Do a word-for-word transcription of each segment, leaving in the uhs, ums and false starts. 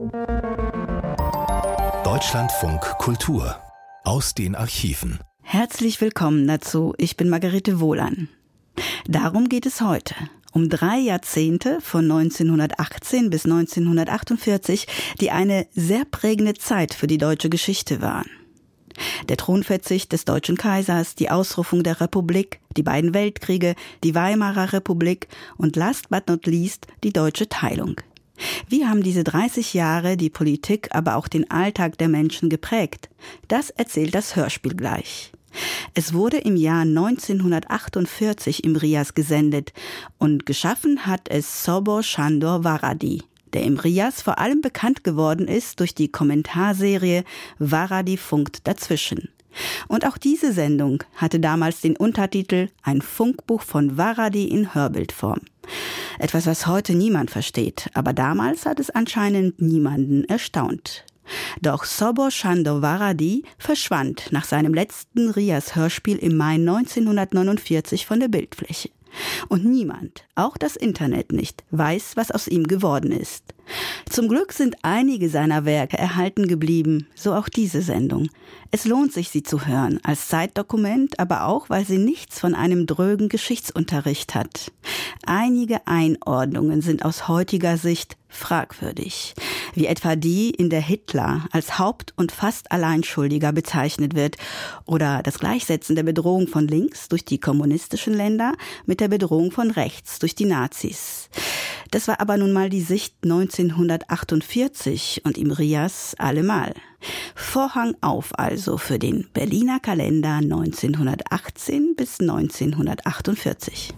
Deutschlandfunk Kultur aus den Archiven. Herzlich willkommen dazu. Ich bin Margarete Wohlan. Darum geht es heute. Um drei Jahrzehnte von neunzehnhundertachtzehn bis neunzehnhundertachtundvierzig, die eine sehr prägende Zeit für die deutsche Geschichte waren. Der Thronverzicht des deutschen Kaisers, die Ausrufung der Republik, die beiden Weltkriege, die Weimarer Republik und last but not least die deutsche Teilung. Wie haben diese dreißig Jahre die Politik, aber auch den Alltag der Menschen geprägt? Das erzählt das Hörspiel gleich. Es wurde im Jahr neunzehnhundertachtundvierzig im Rias gesendet und geschaffen hat es Sobor Sándor Váradi, der im Rias vor allem bekannt geworden ist durch die Kommentarserie Váradi funkt dazwischen. Und auch diese Sendung hatte damals den Untertitel Ein Funkbuch von Váradi in Hörbildform. Etwas, was heute niemand versteht, aber damals hat es anscheinend niemanden erstaunt. Doch Sobor Sándor Váradi verschwand nach seinem letzten Rias-Hörspiel im Mai neunzehnhundertneunundvierzig von der Bildfläche. Und niemand, auch das Internet nicht, weiß, was aus ihm geworden ist. Zum Glück sind einige seiner Werke erhalten geblieben, so auch diese Sendung. Es lohnt sich, sie zu hören, als Zeitdokument, aber auch, weil sie nichts von einem drögen Geschichtsunterricht hat. Einige Einordnungen sind aus heutiger Sicht fragwürdig, wie etwa die, in der Hitler als Haupt- und fast Alleinschuldiger bezeichnet wird, oder das Gleichsetzen der Bedrohung von links durch die kommunistischen Länder mit der Bedrohung von rechts durch die Nazis. Das war aber nun mal die Sicht neunzehnhundertachtundvierzig und im Rias allemal. Vorhang auf also für den Berliner Kalender neunzehnhundertachtzehn bis neunzehnhundertachtundvierzig.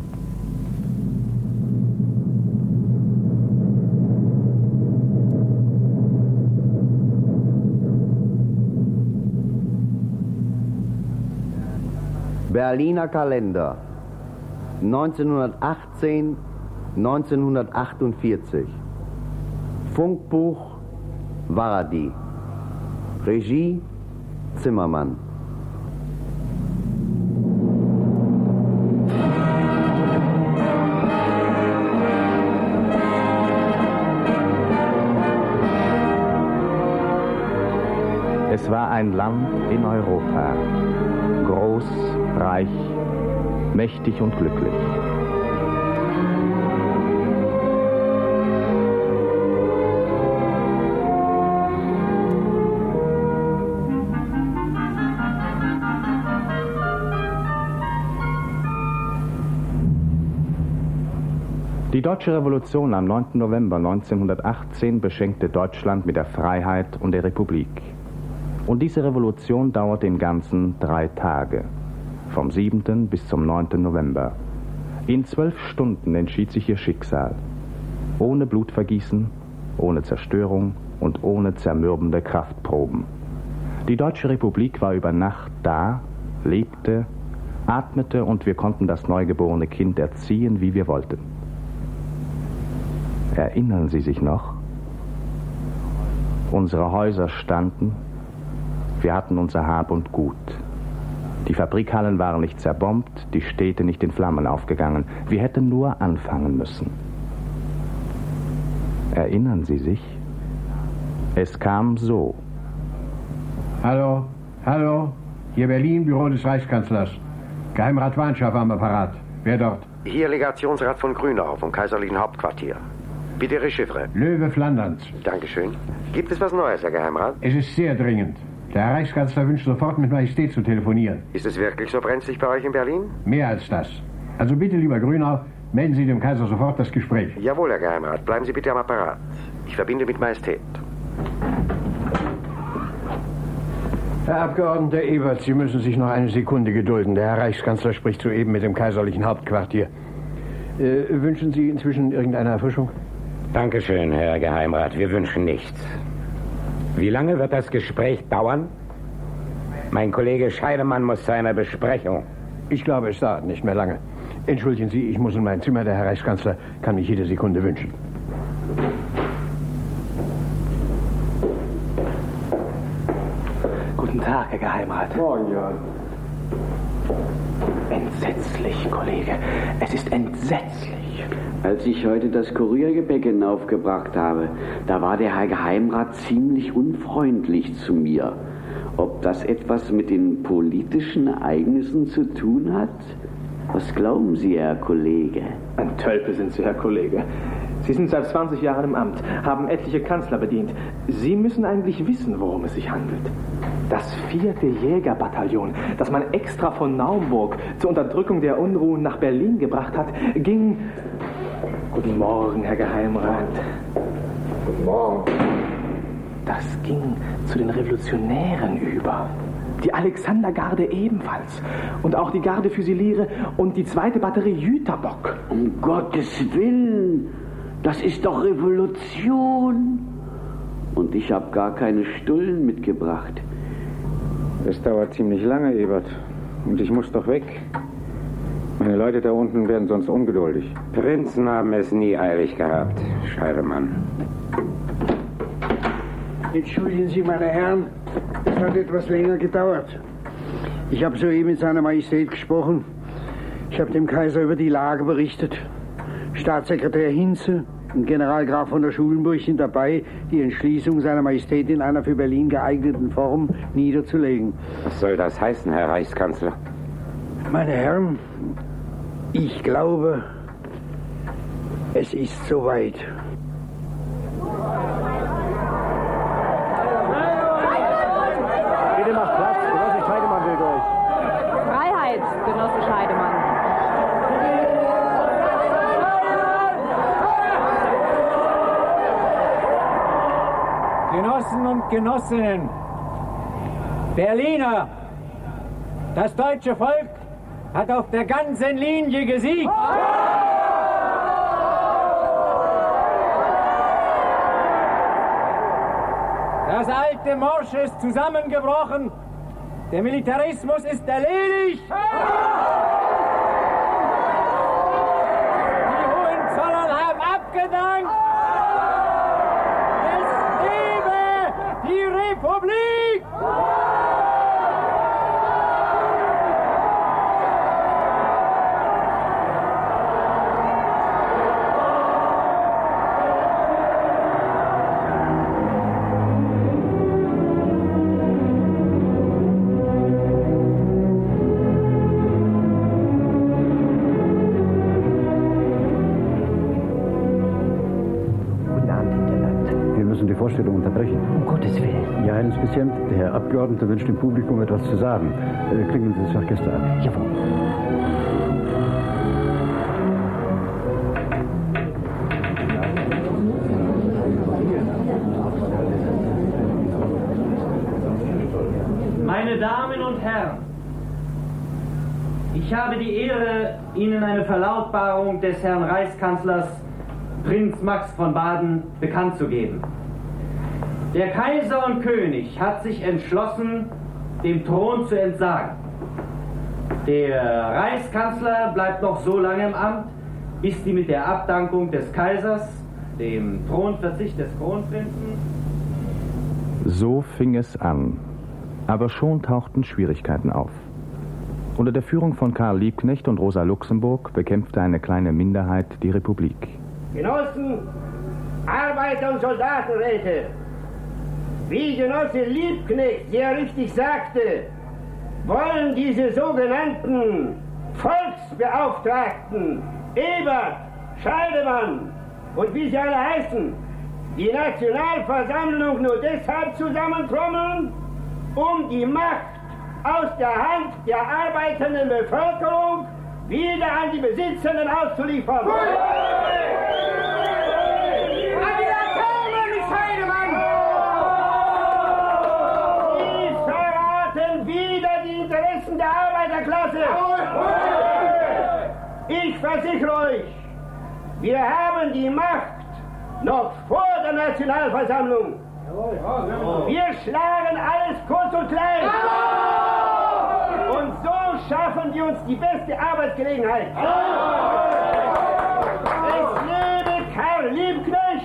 Berliner Kalender neunzehnhundertachtzehn, neunzehnhundertachtundvierzig. Funkbuch Váradi. Regie Zimmermann. Es war ein Land in Europa, groß, reich, mächtig und glücklich. Die Deutsche Revolution am neunten November neunzehnhundertachtzehn beschenkte Deutschland mit der Freiheit und der Republik. Und diese Revolution dauerte im Ganzen drei Tage, vom siebten bis zum neunten November. In zwölf Stunden entschied sich ihr Schicksal, ohne Blutvergießen, ohne Zerstörung und ohne zermürbende Kraftproben. Die Deutsche Republik war über Nacht da, lebte, atmete und wir konnten das neugeborene Kind erziehen, wie wir wollten. Erinnern Sie sich noch? Unsere Häuser standen, wir hatten unser Hab und Gut. Die Fabrikhallen waren nicht zerbombt, die Städte nicht in Flammen aufgegangen. Wir hätten nur anfangen müssen. Erinnern Sie sich? Es kam so. Hallo, hallo, hier Berlin, Büro des Reichskanzlers. Geheimrat Warnschaff am Apparat. Wer dort? Hier Legationsrat von Grünau vom Kaiserlichen Hauptquartier. Bitte Ihre Chiffre. Löwe Flanderns. Dankeschön. Gibt es was Neues, Herr Geheimrat? Es ist sehr dringend. Der Herr Reichskanzler wünscht sofort mit Majestät zu telefonieren. Ist es wirklich so brenzlig bei euch in Berlin? Mehr als das. Also bitte, lieber Grünau, melden Sie dem Kaiser sofort das Gespräch. Jawohl, Herr Geheimrat. Bleiben Sie bitte am Apparat. Ich verbinde mit Majestät. Herr Abgeordneter Ebert, Sie müssen sich noch eine Sekunde gedulden. Der Herr Reichskanzler spricht soeben mit dem Kaiserlichen Hauptquartier. Äh, wünschen Sie inzwischen irgendeine Erfrischung? Dankeschön, Herr Geheimrat. Wir wünschen nichts. Wie lange wird das Gespräch dauern? Mein Kollege Scheidemann muss zu einer Besprechung. Ich glaube, es dauert nicht mehr lange. Entschuldigen Sie, ich muss in mein Zimmer. Der Herr Reichskanzler kann mich jede Sekunde wünschen. Guten Tag, Herr Geheimrat. Morgen, Johann. Entsetzlich, Kollege. Es ist entsetzlich. Als ich heute das Kuriergepäck hinaufgebracht habe, da war der Herr Geheimrat ziemlich unfreundlich zu mir. Ob das etwas mit den politischen Ereignissen zu tun hat? Was glauben Sie, Herr Kollege? Ein Tölpel sind Sie, Herr Kollege. Sie sind seit zwanzig Jahren im Amt, haben etliche Kanzler bedient. Sie müssen eigentlich wissen, worum es sich handelt. Das vierte Jägerbataillon, das man extra von Naumburg zur Unterdrückung der Unruhen nach Berlin gebracht hat, ging... Guten Morgen, Herr Geheimrat. Guten Morgen. Das ging zu den Revolutionären über. Die Alexandergarde ebenfalls. Und auch die Garde Füsiliere und die zweite Batterie Jüterbock. Um Gottes Willen, das ist doch Revolution. Und ich habe gar keine Stullen mitgebracht. Das dauert ziemlich lange, Ebert. Und ich muss doch weg. Meine Leute da unten werden sonst ungeduldig. Prinzen haben es nie eilig gehabt, Scheidemann. Entschuldigen Sie, meine Herren, es hat etwas länger gedauert. Ich habe soeben mit seiner Majestät gesprochen. Ich habe dem Kaiser über die Lage berichtet. Staatssekretär Hinze und Generalgraf von der Schulenburg sind dabei, die Entschließung seiner Majestät in einer für Berlin geeigneten Form niederzulegen. Was soll das heißen, Herr Reichskanzler? Meine Herren, ich glaube, es ist soweit. Bitte macht Platz, Genosse Scheidemann will durch. Freiheit, Genosse Scheidemann. Genossen und Genossinnen, Berliner, das deutsche Volk hat auf der ganzen Linie gesiegt. Das alte Morsch ist zusammengebrochen. Der Militarismus ist erledigt. Die Hohenzollern haben abgedankt. Es lebe die Republik! Vorstellung unterbrechen. Um Gottes Willen. Ja, Herr Präsident, der Herr Abgeordnete wünscht dem Publikum etwas zu sagen. Äh, klingeln Sie das Orchester an. Jawohl. Meine Damen und Herren, ich habe die Ehre, Ihnen eine Verlautbarung des Herrn Reichskanzlers Prinz Max von Baden bekannt zu geben. Der Kaiser und König hat sich entschlossen, dem Thron zu entsagen. Der Reichskanzler bleibt noch so lange im Amt, bis die mit der Abdankung des Kaisers, dem Thronverzicht des Kronprinzen... So fing es an. Aber schon tauchten Schwierigkeiten auf. Unter der Führung von Karl Liebknecht und Rosa Luxemburg bekämpfte eine kleine Minderheit die Republik. Genossen, Arbeiter- und Soldatenräte, wie Genosse Liebknecht sehr richtig sagte, wollen diese sogenannten Volksbeauftragten, Ebert, Scheidemann und wie sie alle heißen, die Nationalversammlung nur deshalb zusammentrommeln, um die Macht aus der Hand der arbeitenden Bevölkerung wieder an die Besitzenden auszuliefern. Sie verraten wieder die Interessen der Arbeiterklasse. Ich versichere euch, wir haben die Macht noch vor der Nationalversammlung. Wir schlagen alles kurz und klein. Und so schaffen wir uns die beste Arbeitsgelegenheit. Es lebe Karl Liebknecht.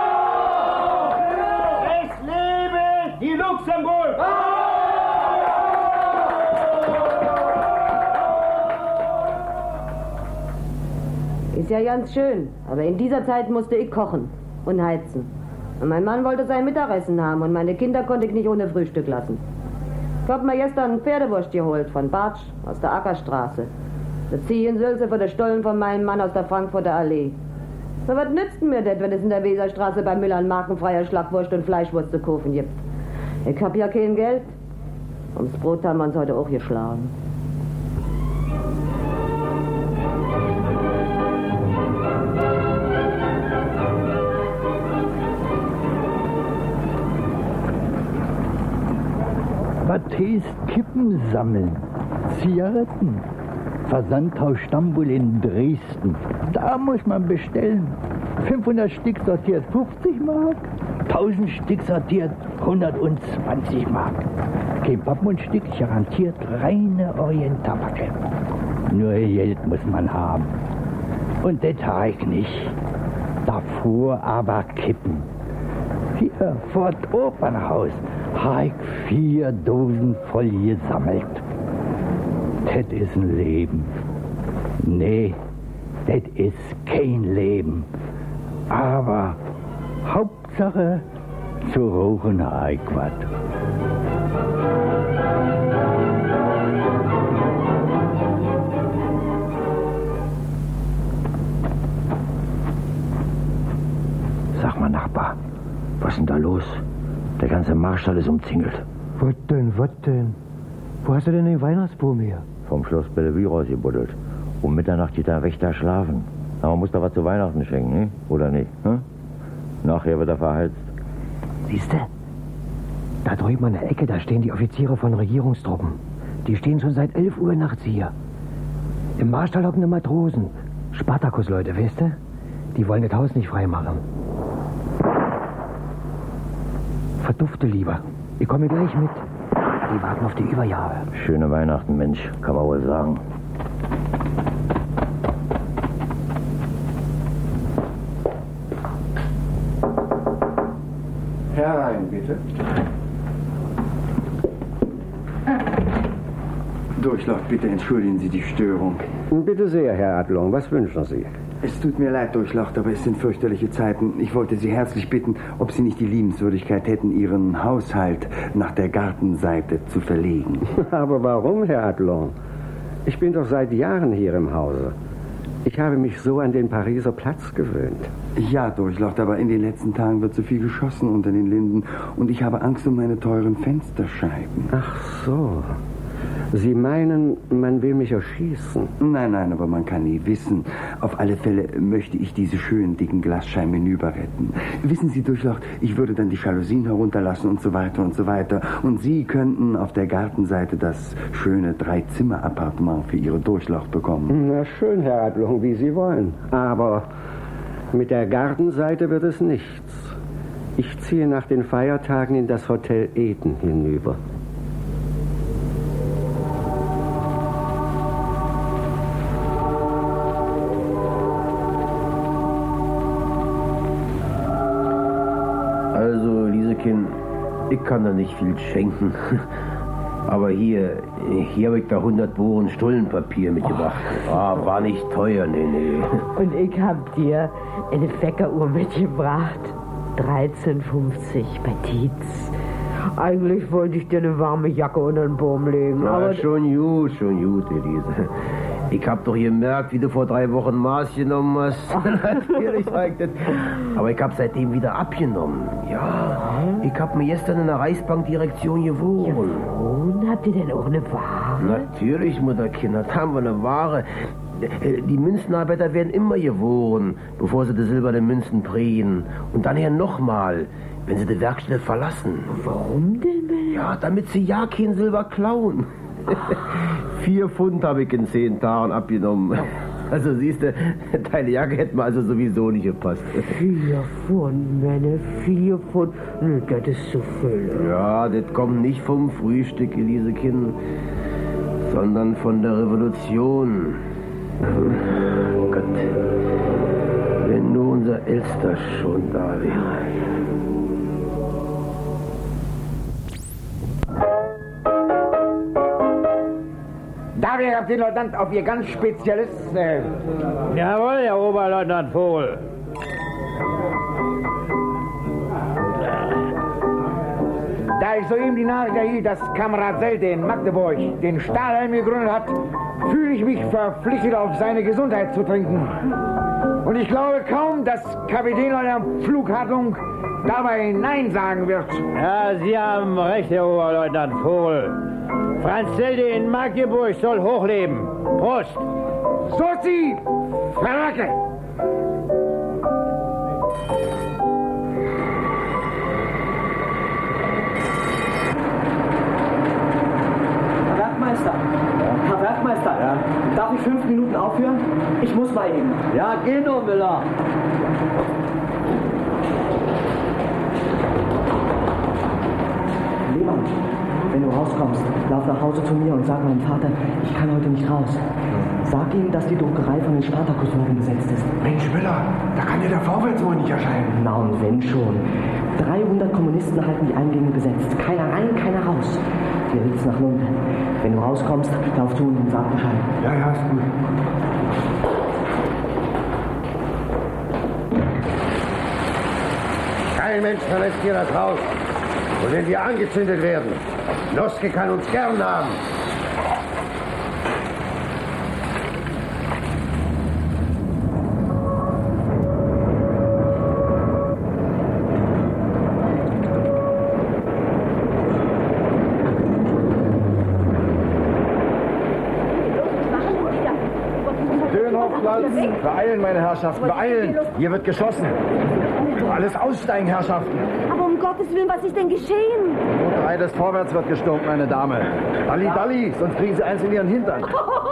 Es lebe die Luxemburg. Es ja ganz schön. Aber in dieser Zeit musste ich kochen und heizen. Und mein Mann wollte sein Mittagessen haben und meine Kinder konnte ich nicht ohne Frühstück lassen. Ich hab mir gestern einen Pferdewurst geholt von Bartsch aus der Ackerstraße. Da zieh ich in Sülze vor der Stollen von meinem Mann aus der Frankfurter Allee. So, was nützt mir das, wenn es in der Weserstraße bei Müller markenfreier Schlagwurst und Fleischwurst zu kaufen gibt? Ich hab ja kein Geld. Ums Brot haben wir uns heute auch geschlagen. Was heißt Kippen sammeln? Zigaretten. Versandhaus Stambul in Dresden. Da muss man bestellen. fünfhundert Stück sortiert fünfzig Mark, tausend Stück sortiert hundertzwanzig Mark. Kein Pappmundstück, garantiert reine Orientalbacke. Nur Geld muss man haben. Und das habe ich nicht. Davor aber Kippen. Hier vor dem Opernhaus habe ich vier Dosen voll gesammelt. Das ist ein Leben. Nee, das ist kein Leben. Aber Hauptsache zu rauchen habe ich was. Sag mal, Nachbar, was ist denn da los? Der ganze Marstall ist umzingelt. Was denn, was denn? Wo hast du denn den Weihnachtsbaum her? Vom Schloss Bellevue rausgebuddelt. Um Mitternacht geht der Wächter schlafen. Aber man muss da was zu Weihnachten schenken, ne? Oder nicht? Hm? Nachher wird er verheizt. Siehst du? Da drüben an der Ecke, da stehen die Offiziere von Regierungstruppen. Die stehen schon seit elf Uhr nachts hier. Im Marstall hocken die Matrosen. Spartakus-Leute, weißt du? Die wollen das Haus nicht freimachen. Verdufte lieber. Ich komme gleich mit. Die warten auf die Überjahre. Schöne Weihnachten, Mensch, kann man wohl sagen. Herein, bitte. Durchlauf, bitte entschuldigen Sie die Störung. Bitte sehr, Herr Adlung, was wünschen Sie? Es tut mir leid, Durchlaucht, aber es sind fürchterliche Zeiten. Ich wollte Sie herzlich bitten, ob Sie nicht die Liebenswürdigkeit hätten, Ihren Haushalt nach der Gartenseite zu verlegen. Aber warum, Herr Adlung? Ich bin doch seit Jahren hier im Hause. Ich habe mich so an den Pariser Platz gewöhnt. Ja, Durchlaucht, aber in den letzten Tagen wird so viel geschossen unter den Linden und ich habe Angst um meine teuren Fensterscheiben. Ach so. Sie meinen, man will mich erschießen? Nein, nein, aber man kann nie wissen. Auf alle Fälle möchte ich diese schönen dicken Glasscheiben hinüber retten. Wissen Sie, Durchlaucht, ich würde dann die Jalousien herunterlassen und so weiter und so weiter. Und Sie könnten auf der Gartenseite das schöne Drei-Zimmer-Appartement für Ihre Durchlaucht bekommen. Na schön, Herr Adlung, wie Sie wollen. Aber mit der Gartenseite wird es nichts. Ich ziehe nach den Feiertagen in das Hotel Eden hinüber. Also, Liesekind, ich kann da nicht viel schenken. Aber hier, hier habe ich da hundert Bohren Stullenpapier mitgebracht. Oh. Ah, war nicht teuer, nee, nee. Und ich hab dir eine Bäckeruhr mitgebracht. dreizehn fünfzig bei Tietz. Eigentlich wollte ich dir eine warme Jacke unter den Baum legen, Na, aber... schon gut, schon gut, Elise. Ich hab doch gemerkt, wie du vor drei Wochen Maß genommen hast. Natürlich reicht das. Aber ich hab seitdem wieder abgenommen. Ja, ich hab mir gestern in der Reichsbankdirektion gewohnt. Gewohnt? Habt ihr denn auch eine Ware? Natürlich, Mutterkind, da haben wir eine Ware. Die Münzenarbeiter werden immer gewohren, bevor sie die silbernen Münzen prägen. Und dann ja nochmal, wenn sie die Werkstätte verlassen. Warum denn? Ja, damit sie ja kein Silber klauen. Vier Pfund habe ich in zehn Tagen abgenommen. Also siehst du, deine Jacke hätte mir also sowieso nicht gepasst. Vier Pfund, Männer, vier Pfund. Nee, das ist zu viel. Ja, das kommt nicht vom Frühstück, Elisekind, sondern von der Revolution. Oh Gott, wenn nur unser Elster schon da wäre. Da wäre den Leutnant auf Ihr ganz spezielles... Äh Jawohl, Herr Oberleutnant Vogel. Da ich soeben die Nachricht erhielt, dass Kamerad Selte in Magdeburg den Stahlhelm gegründet hat, fühle ich mich verpflichtet, auf seine Gesundheit zu trinken. Und ich glaube kaum, dass Kapitänleutnant Pflughartung dabei Nein sagen wird. Ja, Sie haben recht, Herr Oberleutnant Vogel. Franz Selte in Magdeburg soll hochleben. Prost! Sozi! Verwacke! Werkmeister, Herr Werkmeister, ja? Darf ich fünf Minuten aufhören? Ich muss mal eben. Ja, geh nur, Müller. Lehmann, wenn du rauskommst, lauf nach Hause zu mir und sag meinem Vater, ich kann heute nicht raus. Sag ihm, dass die Druckerei von den Spartakusleuten besetzt ist. Mensch, Müller, da kann ja der Vorwärts wohl nicht erscheinen. Na und wenn schon. dreihundert Kommunisten halten die Eingänge besetzt. Keiner rein, keiner raus. Hier riecht's nach Lunte. Wenn du rauskommst, lauf zu und sag Bescheid. Ja, ja, ist gut. Kein Mensch verlässt hier das Haus. Und wenn wir angezündet werden, Noske kann uns gern haben. Beeilen, meine Herrschaften, beeilen! Hier wird geschossen. Alles aussteigen, Herrschaften. Aber um Gottes Willen, was ist denn geschehen? Die Druckerei des Vorwärts wird gestürmt, meine Dame. Dalli, Dalli, sonst kriegen Sie eins in Ihren Hintern.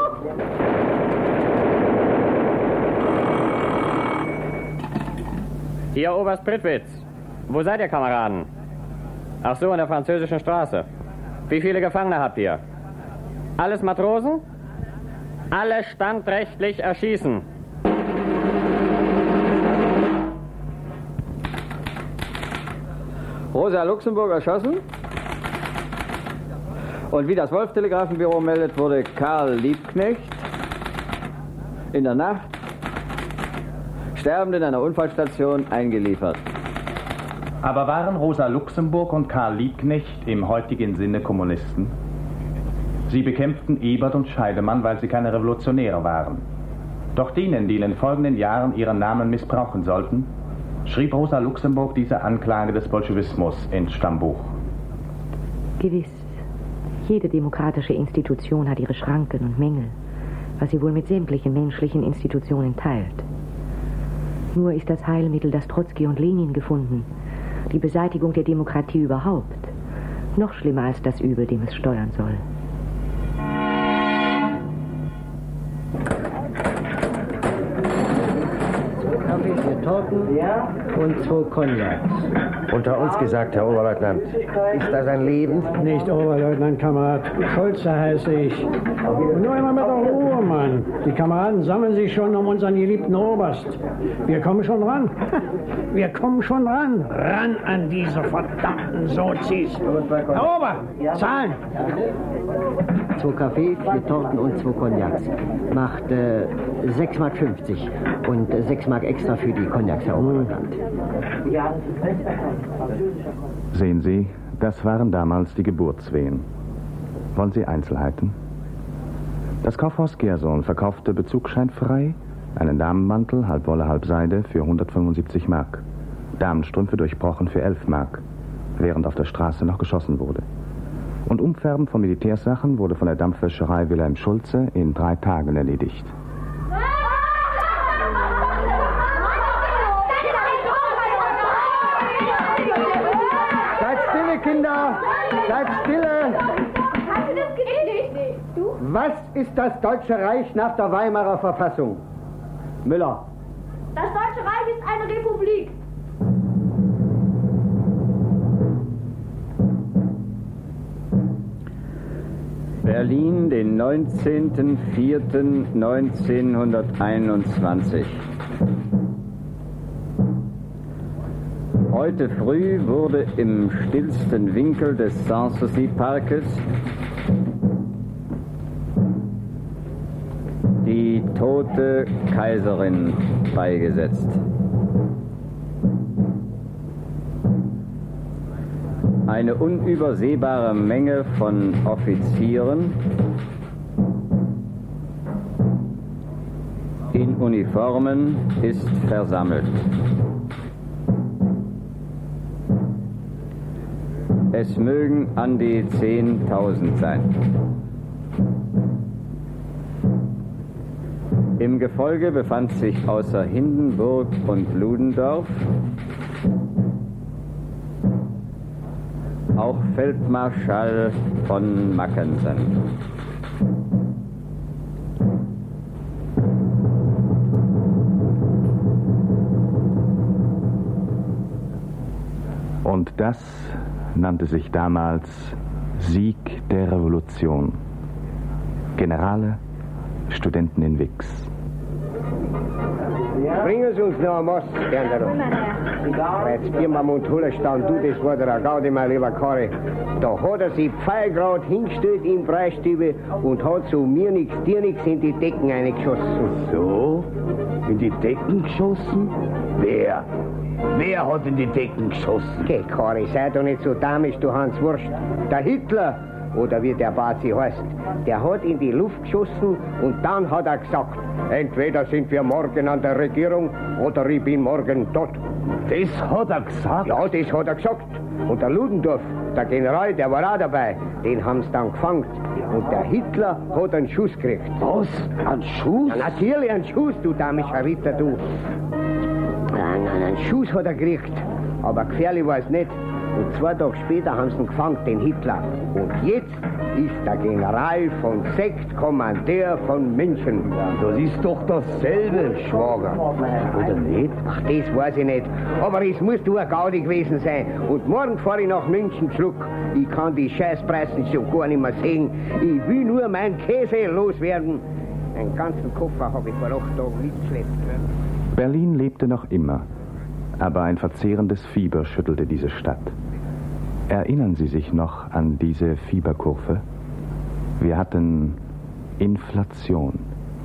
Hier, Oberst Prittwitz. Wo seid ihr, Kameraden? Ach so, in der französischen Straße. Wie viele Gefangene habt ihr? Alles Matrosen? Alle standrechtlich erschießen. Rosa Luxemburg erschossen. Und wie das Wolf-Telegrafenbüro meldet, wurde Karl Liebknecht in der Nacht sterbend in einer Unfallstation eingeliefert. Aber waren Rosa Luxemburg und Karl Liebknecht im heutigen Sinne Kommunisten? Sie bekämpften Ebert und Scheidemann, weil sie keine Revolutionäre waren. Doch denen, die in den folgenden Jahren ihren Namen missbrauchen sollten, schrieb Rosa Luxemburg diese Anklage des Bolschewismus ins Stammbuch. Gewiss. Jede demokratische Institution hat ihre Schranken und Mängel, was sie wohl mit sämtlichen menschlichen Institutionen teilt. Nur ist das Heilmittel, das Trotzki und Lenin gefunden, die Beseitigung der Demokratie überhaupt, noch schlimmer als das Übel, dem es steuern soll. Vier Torten ja. Und zwei Cognacs. Unter uns gesagt, Herr Oberleutnant, ist das ein Leben? Nicht Oberleutnant, Kamerad. Schulze heiße ich. Und nur immer mit der Ruhe, Mann. Die Kameraden sammeln sich schon um unseren geliebten Oberst. Wir kommen schon ran. Wir kommen schon ran. Ran an diese verdammten Sozis. Herr Ober, Zahlen. Zwei Kaffee, vier Torten und zwei Cognacs. Macht äh, sechs Mark fünfzig. Und äh, sechs Mark extra für die Cognacs, Herr Oberleutnant. Sehen Sie, das waren damals die Geburtswehen. Wollen Sie Einzelheiten? Das Kaufhaus Gerson verkaufte bezugsscheinfrei einen Damenmantel, halb Wolle, halb Seide, für hundertfünfundsiebzig Mark. Damenstrümpfe durchbrochen für elf Mark, während auf der Straße noch geschossen wurde. Und Umfärben von Militärsachen wurde von der Dampfwäscherei Wilhelm Schulze in drei Tagen erledigt. Kinder, seid stille! Was ist das Deutsche Reich nach der Weimarer Verfassung? Müller. Das Deutsche Reich ist eine Republik. Berlin, den neunzehnten vierten neunzehnhunderteinundzwanzig. Heute früh wurde im stillsten Winkel des Sanssouci-Parkes tote Kaiserin beigesetzt. Eine unübersehbare Menge von Offizieren in Uniformen ist versammelt. Es mögen an die zehntausend sein. Im Gefolge befand sich außer Hindenburg und Ludendorff auch Feldmarschall von Mackensen. Und das nannte sich damals Sieg der Revolution. Generale, Studenten in Wix. Bringen Sie uns noch was, Gernderow. Jetzt Birnbaum Hullerstein, du, das war der Gaudi, mein lieber Karre. Da hat er sich pfeilgrad hingestellt in Breistübe und hat so mir nix, dir nix in die Decken eingeschossen. So? In die Decken geschossen? Wer? Wer hat in die Decken geschossen? Geh, Karre, sei doch nicht so damisch, du Hans Wurst. Der Hitler, oder wie der Bazi heißt, der hat in die Luft geschossen und dann hat er gesagt, entweder sind wir morgen an der Regierung oder ich bin morgen tot. Das hat er gesagt? Ja, das hat er gesagt. Und der Ludendorff, der General, der war auch dabei, den haben sie dann gefangen. Und der Hitler hat einen Schuss gekriegt. Was? Einen Schuss? Ja, natürlich einen Schuss, du damischer Ritter, du. Einen, einen Schuss hat er gekriegt, aber gefährlich war es nicht. Und zwei Tage später haben sie ihn gefangen, den Hitler. Und jetzt ist der General von Sekt Kommandeur von München. Das ist doch dasselbe, Schwager. Oder nicht? Ach, das weiß ich nicht. Aber es muss nur ein Gaudi gewesen sein. Und morgen fahre ich nach München zurück. Ich kann die Scheißpreisen schon gar nicht mehr sehen. Ich will nur meinen Käse loswerden. Einen ganzen Koffer habe ich vor acht Tagen mitgeschleppt. Berlin lebte noch immer. Aber ein verzehrendes Fieber schüttelte diese Stadt. Erinnern Sie sich noch an diese Fieberkurve? Wir hatten Inflation.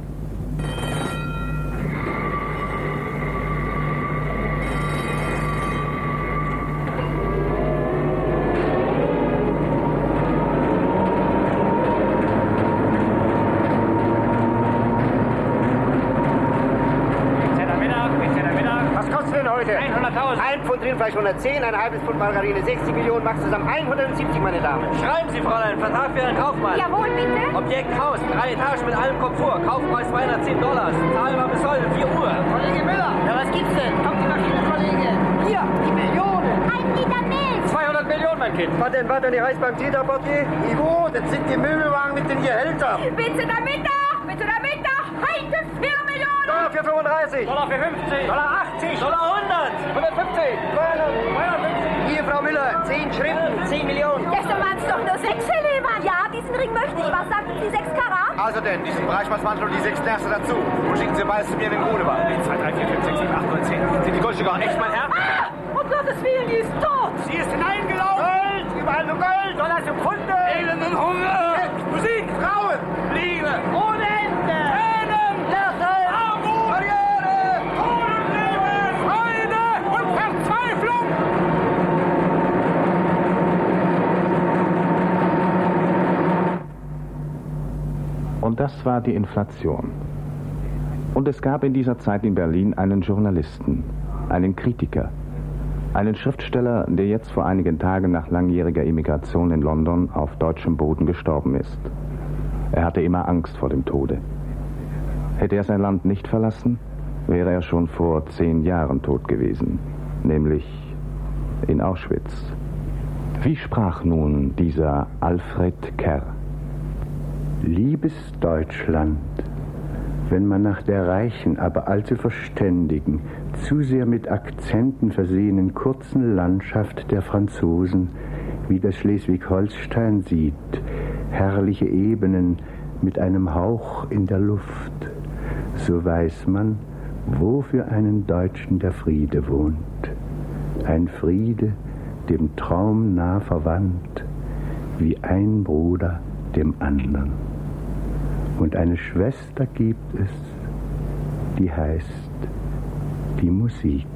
Rindfleisch hundertzehn, ein halbes Pfund Margarine sechzig Millionen, macht zusammen hundertsiebzig, meine Damen. Schreiben Sie, Fräulein, Vertrag für einen Kaufmann. Jawohl, bitte. Objekt Haus, drei Etagen mit allem Komfort, Kaufpreis zweihundertzehn Dollars, zahlbar bis heute, vier Uhr. Kollege Müller, ja, was gibt's denn? Kommt die Maschine, Kollege. Hier, die Millionen. Ein Liter Milch. zweihundert Millionen, mein Kind. Was denn, was denn, die Reisbank Tita-Portier? Ivo, das sind die Möbelwagen mit den Gehältern. Bitte da Mittag, bitte da Mittag, heute vier Millionen. Dollar für fünfunddreißig. Dollar für fünfzig. Dollar achtzig. Dollar hundert. hundertfünfzig. zweihundertfünfzig. Hier, Frau Müller, zehn Schriften, zehn Millionen. Gestern waren es doch nur sechs, Herr Lehmann. Ja, diesen Ring möchte ich. Was sagten Sie, sechs Karat? Also denn, diesen Breitschwarzmantel und die sechs Nerste dazu. Und schicken Sie beides zu mir in den Grunebar. eins, zwei, drei, vier, fünf, sechs, sieben, acht, neun, zehn. Sind die Goldstücke auch echt, mein Herr? Ah! Um Gottes Willen, die ist tot! Sie ist hineingelaufen! Gold! Überall nur Gold! Dollars im Pfunde! Elend und Hunger! Musik! Frauen! Liebe! Ohne Ende! Tränen! Lachen! Armut! Karriere! Tod und Leben! Freude und Verzweiflung! Und das war die Inflation. Und es gab in dieser Zeit in Berlin einen Journalisten, einen Kritiker, einen Schriftsteller, der jetzt vor einigen Tagen nach langjähriger Emigration in London auf deutschem Boden gestorben ist. Er hatte immer Angst vor dem Tode. Hätte er sein Land nicht verlassen, wäre er schon vor zehn Jahren tot gewesen, nämlich in Auschwitz. Wie sprach nun dieser Alfred Kerr? Liebes Deutschland, wenn man nach der reichen, aber allzu verständigen, zu sehr mit Akzenten versehenen kurzen Landschaft der Franzosen wie das Schleswig-Holstein sieht, herrliche Ebenen mit einem Hauch in der Luft, so weiß man, wo für einen Deutschen der Friede wohnt. Ein Friede, dem Traum nah verwandt, wie ein Bruder dem anderen. Und eine Schwester gibt es, die heißt die Musik.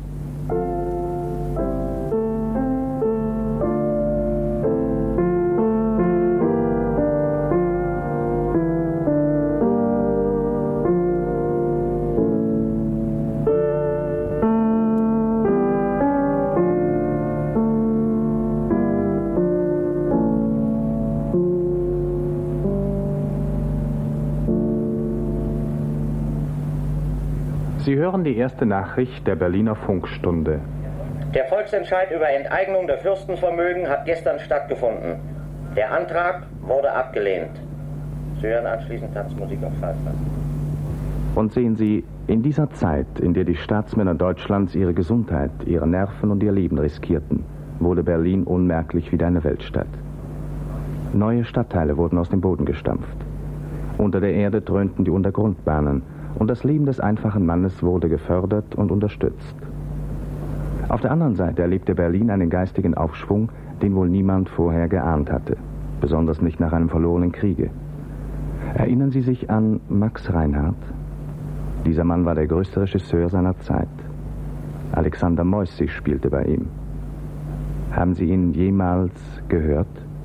Sie hören die erste Nachricht der Berliner Funkstunde. Der Volksentscheid über Enteignung der Fürstenvermögen hat gestern stattgefunden. Der Antrag wurde abgelehnt. Sie hören anschließend Tanzmusik auf Pfeifer. Und sehen Sie, in dieser Zeit, in der die Staatsmänner Deutschlands ihre Gesundheit, ihre Nerven und ihr Leben riskierten, wurde Berlin unmerklich wieder eine Weltstadt. Neue Stadtteile wurden aus dem Boden gestampft. Unter der Erde dröhnten die Untergrundbahnen, und das Leben des einfachen Mannes wurde gefördert und unterstützt. Auf der anderen Seite erlebte Berlin einen geistigen Aufschwung, den wohl niemand vorher geahnt hatte, besonders nicht nach einem verlorenen Kriege. Erinnern Sie sich an Max Reinhardt? Dieser Mann war der größte Regisseur seiner Zeit. Alexander Moissy spielte bei ihm. Haben Sie ihn jemals gehört?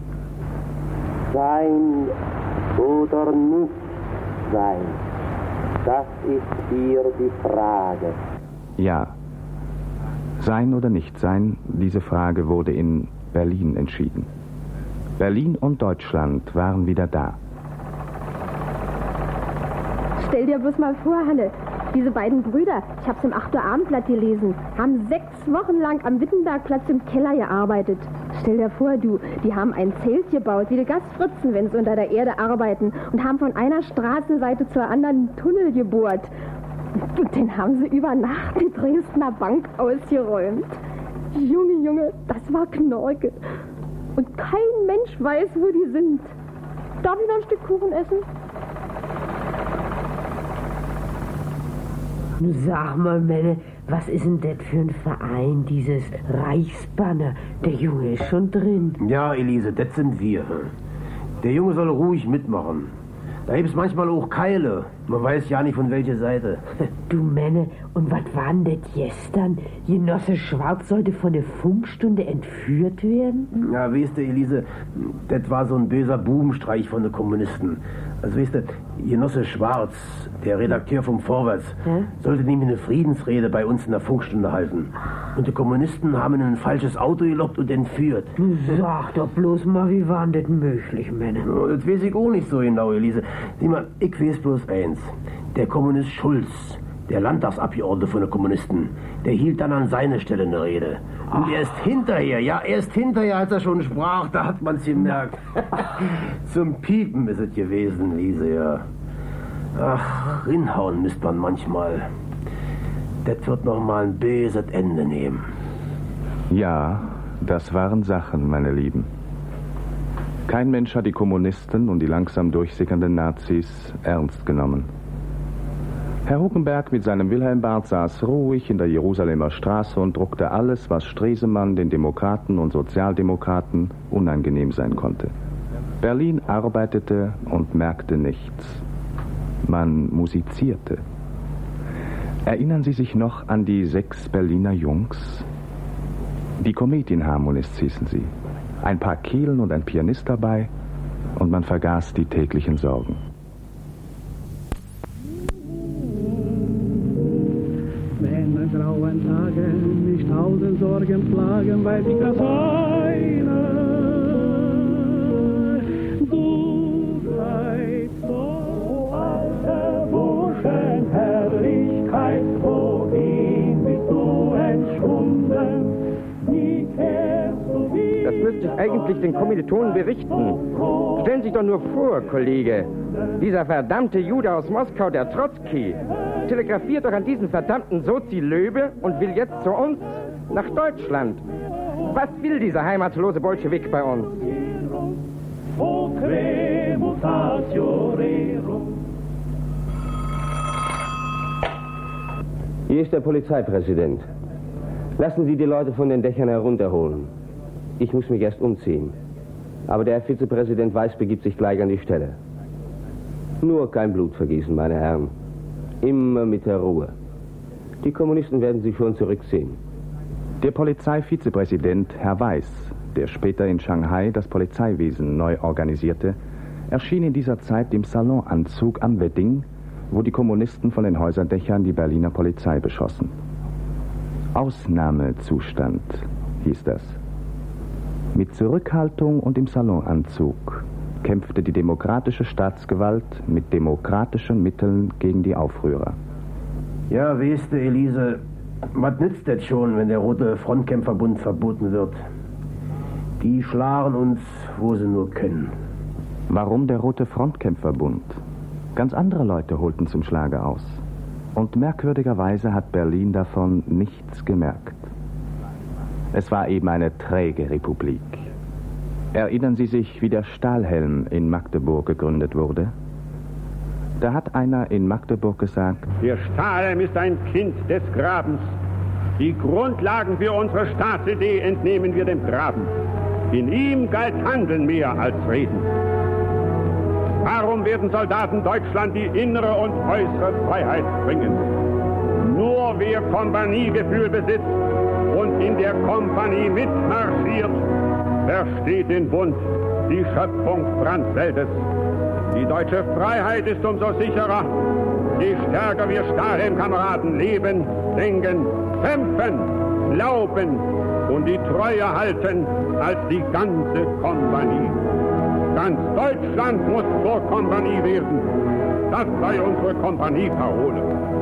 Sein oder nicht sein, das ist hier die Frage. Ja. Sein oder nicht sein, diese Frage wurde in Berlin entschieden. Berlin und Deutschland waren wieder da. Stell dir bloß mal vor, Hanne, diese beiden Brüder, ich hab's im acht Uhr Abendblatt gelesen, haben sechs Wochen lang am Wittenbergplatz im Keller gearbeitet. Stell dir vor, du, die haben ein Zelt gebaut, wie die Gasfritzen, wenn sie unter der Erde arbeiten, und haben von einer Straßenseite zur anderen einen Tunnel gebohrt. Und den haben sie über Nacht die Dresdner Bank ausgeräumt. Junge, Junge, das war Knorke. Und kein Mensch weiß, wo die sind. Darf ich noch ein Stück Kuchen essen? Sag mal, Melle, was ist denn das für ein Verein, dieses Reichsbanner? Der Junge ist schon drin. Ja, Elise, das sind wir. Der Junge soll ruhig mitmachen. Da gibt's manchmal auch Keile. Man weiß ja nicht, von welcher Seite. Du Menne, und was war denn das gestern? Genosse Schwarz sollte von der Funkstunde entführt werden? Ja, weißt du, Elise, das war so ein böser Bubenstreich von den Kommunisten. Also, weißt du, Genosse Schwarz, der Redakteur vom Vorwärts, ja? sollte nämlich eine Friedensrede bei uns in der Funkstunde halten. Und die Kommunisten haben ihn in ein falsches Auto gelockt und entführt. Sag doch bloß mal, wie war denn das möglich, Männer? Ja, das weiß ich auch nicht so genau, Elise. Sieh mal, ich weiß bloß eins. Der Kommunist Schulz, der Landtagsabgeordnete von den Kommunisten, der hielt dann an seine Stelle eine Rede. Und Ach. erst hinterher, ja, erst hinterher, als er schon sprach, da hat man's gemerkt. Zum Piepen ist es gewesen, Lise, ja. Ach, rinhauen müsst man manchmal. Das wird noch mal ein böses Ende nehmen. Ja, das waren Sachen, meine Lieben. Kein Mensch hat die Kommunisten und die langsam durchsickernden Nazis ernst genommen. Herr Huckenberg mit seinem Wilhelmbart saß ruhig in der Jerusalemer Straße und druckte alles, was Stresemann, den Demokraten und Sozialdemokraten unangenehm sein konnte. Berlin arbeitete und merkte nichts. Man musizierte. Erinnern Sie sich noch an die sechs Berliner Jungs? Die Komedienharmonists hießen sie. Ein paar Kehlen und ein Pianist dabei, und man vergaß die täglichen Sorgen. Wenn an grauen Tagen nicht tausend Sorgen plagen, weiß ich das eine. Du bleibst so alte Burschen, Herrlichkeit, wohin bist du entschwunden? Nie kehrst du wieder. Das müsste ich eigentlich den Kommilitonen berichten. Stellen Sie sich doch nur vor, Kollege, dieser verdammte Jude aus Moskau, der Trotzki, telegrafiert doch an diesen verdammten Sozi Löbe und will jetzt zu uns nach Deutschland. Was will dieser heimatlose Bolschewik bei uns? Hier ist der Polizeipräsident. Lassen Sie die Leute von den Dächern herunterholen. Ich muss mich erst umziehen. Aber der Herr Vizepräsident Weiß begibt sich gleich an die Stelle. Nur kein Blutvergießen, meine Herren. Immer mit der Ruhe. Die Kommunisten werden sich schon zurücksehen. Der Polizeivizepräsident Herr Weiß, der später in Shanghai das Polizeiwesen neu organisierte, erschien in dieser Zeit im Salonanzug am Wedding, wo die Kommunisten von den Häuserdächern die Berliner Polizei beschossen. Ausnahmezustand hieß das. Mit Zurückhaltung und im Salonanzug kämpfte die demokratische Staatsgewalt mit demokratischen Mitteln gegen die Aufrührer. Ja, weißt du, Elise, was nützt das schon, wenn der Rote Frontkämpferbund verboten wird? Die schlagen uns, wo sie nur können. Warum der Rote Frontkämpferbund? Ganz andere Leute holten zum Schlage aus. Und merkwürdigerweise hat Berlin davon nichts gemerkt. Es war eben eine träge Republik. Erinnern Sie sich, wie der Stahlhelm in Magdeburg gegründet wurde? Da hat einer in Magdeburg gesagt: Der Stahlhelm ist ein Kind des Grabens. Die Grundlagen für unsere Staatsidee entnehmen wir dem Graben. In ihm galt Handeln mehr als Reden. Warum werden Soldaten Deutschland die innere und äußere Freiheit bringen? Nur wer Kompaniegefühl besitzt und in der Kompanie mitmarschiert, versteht den Bund, die Schöpfung Franz Seldes. Die deutsche Freiheit ist umso sicherer, je stärker wir Stahlhelm-Kameraden leben, denken, kämpfen, glauben und die Treue halten als die ganze Kompanie. Ganz Deutschland muss zur Kompanie werden. Das sei unsere Kompanieparole.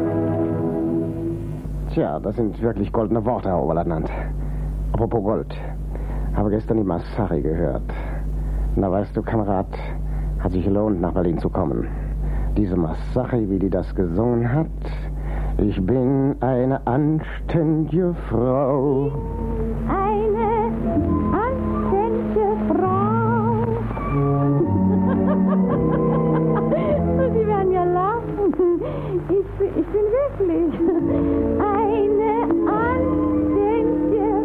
Tja, das sind wirklich goldene Worte, Herr Oberleutnant. Apropos Gold. Habe gestern die Massari gehört. Na, weißt du, Kamerad, hat sich gelohnt, nach Berlin zu kommen. Diese Massari, wie die das gesungen hat. Ich bin eine anständige Frau. Eine anständige Frau. Sie werden ja lachen. Ich, ich bin wirklich eine anständige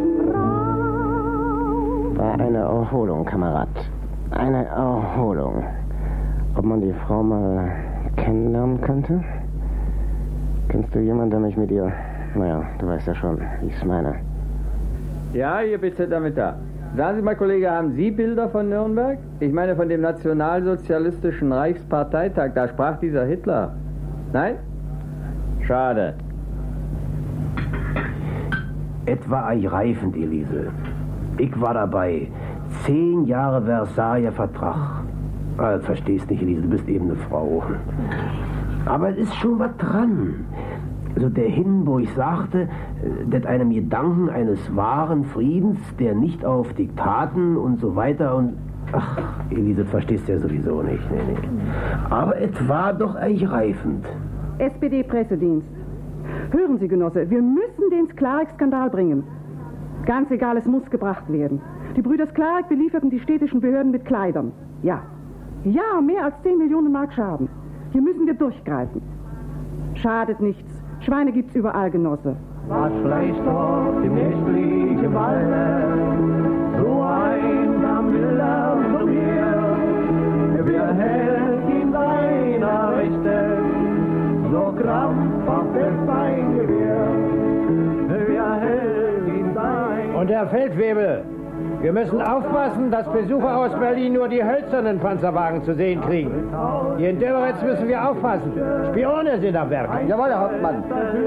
Frau. War eine Erholung, Kamerad. Eine Erholung. Ob man die Frau mal kennenlernen könnte? Kennst du jemanden, der mich mit ihr... Naja, du weißt ja schon, wie ich es meine. Ja, hier bitte damit da. Sagen Sie mal, Kollege, haben Sie Bilder von Nürnberg? Ich meine von dem nationalsozialistischen Reichsparteitag, da sprach dieser Hitler. Nein? Schade. Etwa ergreifend, Elise. Ich war dabei. Zehn Jahre Versailler Vertrag. Ah, verstehst nicht, Elise, du bist eben eine Frau. Aber es ist schon was dran. Also der Hindenburg sagte, dass einem Gedanken eines wahren Friedens, der nicht auf Diktaten und so weiter und... Ach, Elise, das verstehst du ja sowieso nicht. Nee, nee. Aber es war doch ergreifend. S P D-Pressedienst. Hören Sie, Genosse, wir müssen den Sklarik-Skandal bringen. Ganz egal, es muss gebracht werden. Die Brüder Sklarik belieferten die städtischen Behörden mit Kleidern. Ja. Ja, mehr als zehn Millionen Mark Schaden. Hier müssen wir durchgreifen. Schadet nichts. Schweine gibt's überall, Genosse. Was schleicht dort im nächtlichen Walde? So ein Kamiller von mir. Wer hält in seiner Rechte so krampfhaft das Beingewehr? Wer hält in seiner... Und Herr Feldwebel, wir müssen aufpassen, dass Besucher aus Berlin nur die hölzernen Panzerwagen zu sehen kriegen. Hier in Döberitz müssen wir aufpassen. Spione sind am Werk. Jawohl, Herr Hauptmann.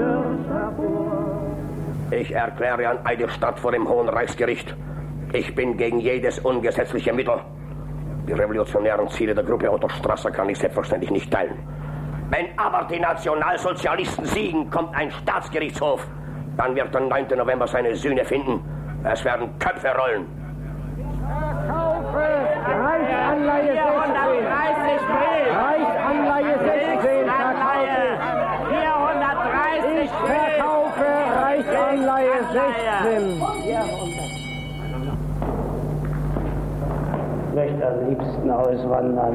Ich erkläre an Eidelstadt vor dem Hohen Reichsgericht. Ich bin gegen jedes ungesetzliche Mittel. Die revolutionären Ziele der Gruppe Otto Strasser kann ich selbstverständlich nicht teilen. Wenn aber die Nationalsozialisten siegen, kommt ein Staatsgerichtshof. Dann wird der neunte November seine Sühne finden. Es werden Köpfe rollen. Reichsanleihe sechzehn. Reichsanleihe sechzehn. vierhundertdreißig. Ich verkaufe Reichsanleihe sechzehn. Ich möchte am liebsten auswandern.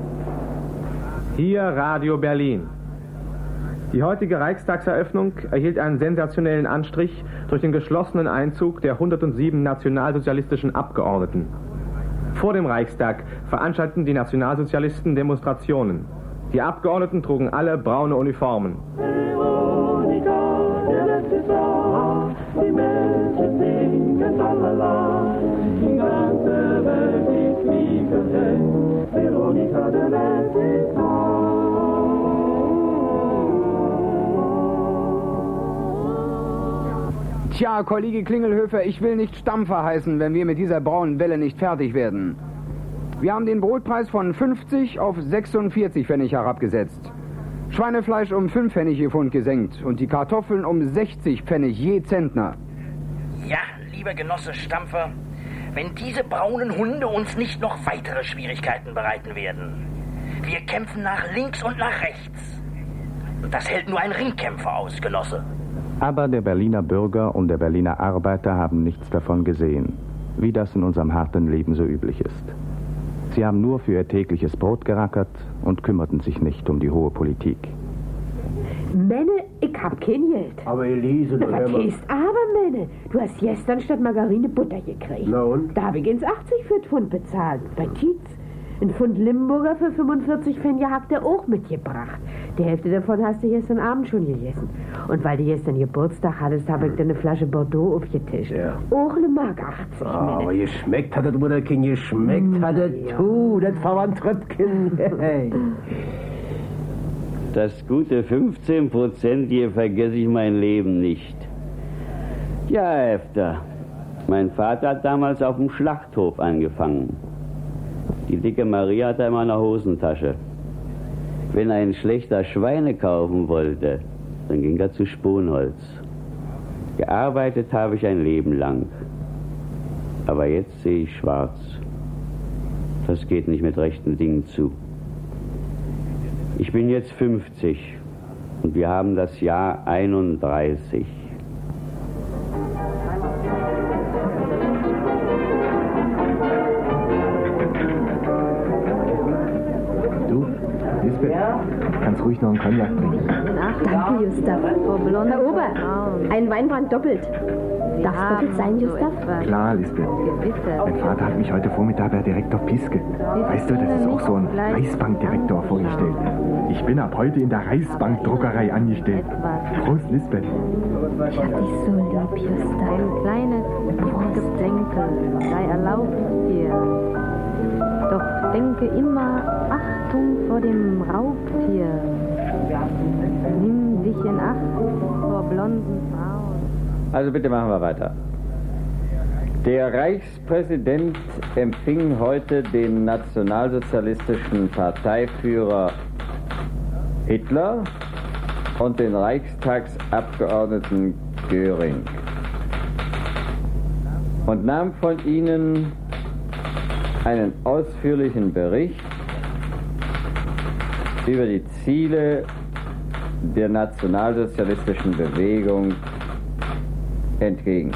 Hier Radio Berlin. Die heutige Reichstagseröffnung erhielt einen sensationellen Anstrich durch den geschlossenen Einzug der hundertsieben nationalsozialistischen Abgeordneten. Vor dem Reichstag veranstalteten die Nationalsozialisten Demonstrationen. Die Abgeordneten trugen alle braune Uniformen. Veronika, der letzte Tag, die Menschen singen tralala, die ganze Welt ist wie geschenkt, Veronika, der letzte Tag. Tja, Kollege Klingelhöfer, ich will nicht Stampfer heißen, wenn wir mit dieser braunen Welle nicht fertig werden. Wir haben den Brotpreis von fünfzig auf sechsundvierzig Pfennig herabgesetzt. Schweinefleisch um fünf Pfennig je Pfund gesenkt und die Kartoffeln um sechzig Pfennig je Zentner. Ja, lieber Genosse Stampfer, wenn diese braunen Hunde uns nicht noch weitere Schwierigkeiten bereiten werden. Wir kämpfen nach links und nach rechts. Das hält nur ein Ringkämpfer aus, Genosse. Aber der Berliner Bürger und der Berliner Arbeiter haben nichts davon gesehen, wie das in unserem harten Leben so üblich ist. Sie haben nur für ihr tägliches Brot gerackert und kümmerten sich nicht um die hohe Politik. Männe, ich hab kein Geld. Aber Elise, du Was heißt aber, Männe? Du hast gestern statt Margarine Butter gekriegt. Na und? Da habe ich ins achtzig für Pfund bezahlt. Bei Tietz. Ein Pfund Limburger für fünfundvierzig Pfennig hat er auch mitgebracht. Die Hälfte davon hast du gestern Abend schon gegessen. Und weil du gestern Geburtstag hattest, habe ich dir eine Flasche Bordeaux aufgetischt. Ja. Auch eine Mark achtzig. Oh, aber geschmeckt hat das, Brüderchen, geschmeckt mm, hat das. Ja. Tu, das Verwandt Tröpfchen. Hey. Das gute fünfzehn Prozent hier vergesse ich mein Leben nicht. Ja, Hefter, mein Vater hat damals auf dem Schlachthof angefangen. Die dicke Maria hatte immer eine Hosentasche. Wenn ein schlechter Schweine kaufen wollte, dann ging er zu Sponholz. Gearbeitet habe ich ein Leben lang. Aber jetzt sehe ich schwarz. Das geht nicht mit rechten Dingen zu. Ich bin jetzt fünfzig und wir haben das Jahr einunddreißig. Ja? Kannst ruhig noch einen Cognac trinken. Ach, danke, Gustav. Herr Ober, ein Weinbrand doppelt. Darf es doppelt sein, Gustav? Klar, Lisbeth. Mein Vater hat mich heute Vormittag bei Direktor Piske. Weißt du, das ist auch so ein Reichsbankdirektor vorgestellt. Ich bin ab heute in der Reichsbankdruckerei angestellt. Prost, Lisbeth. Ich hab dich so lieb, Gustav. Ein kleines Geplänkel sei erlaubt dir. Doch denke immer, Achtung vor dem Raubtier. Nimm dich in Acht vor blonden Frauen. Also bitte machen wir weiter. Der Reichspräsident empfing heute den nationalsozialistischen Parteiführer Hitler und den Reichstagsabgeordneten Göring und nahm von ihnen einen ausführlichen Bericht über die Ziele der nationalsozialistischen Bewegung entgegen.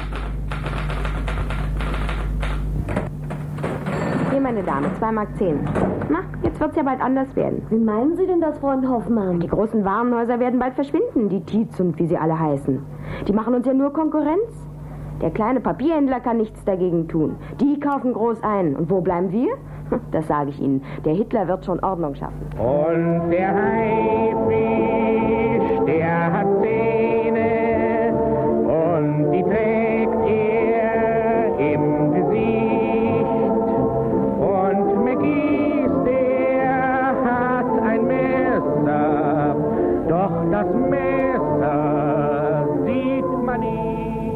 Hier, meine Dame, zwei Mark zehn. Na, jetzt wird's ja bald anders werden. Wie meinen Sie denn das, Freund Hoffmann? Die großen Warenhäuser werden bald verschwinden, die Tietz und wie sie alle heißen. Die machen uns ja nur Konkurrenz. Der kleine Papierhändler kann nichts dagegen tun. Die kaufen groß ein. Und wo bleiben wir? Das sage ich Ihnen. Der Hitler wird schon Ordnung schaffen. Und der Haifisch, der hat Zähne und die trägt er im Gesicht. Und McGee's, der hat ein Messer, doch das Messer sieht man nicht.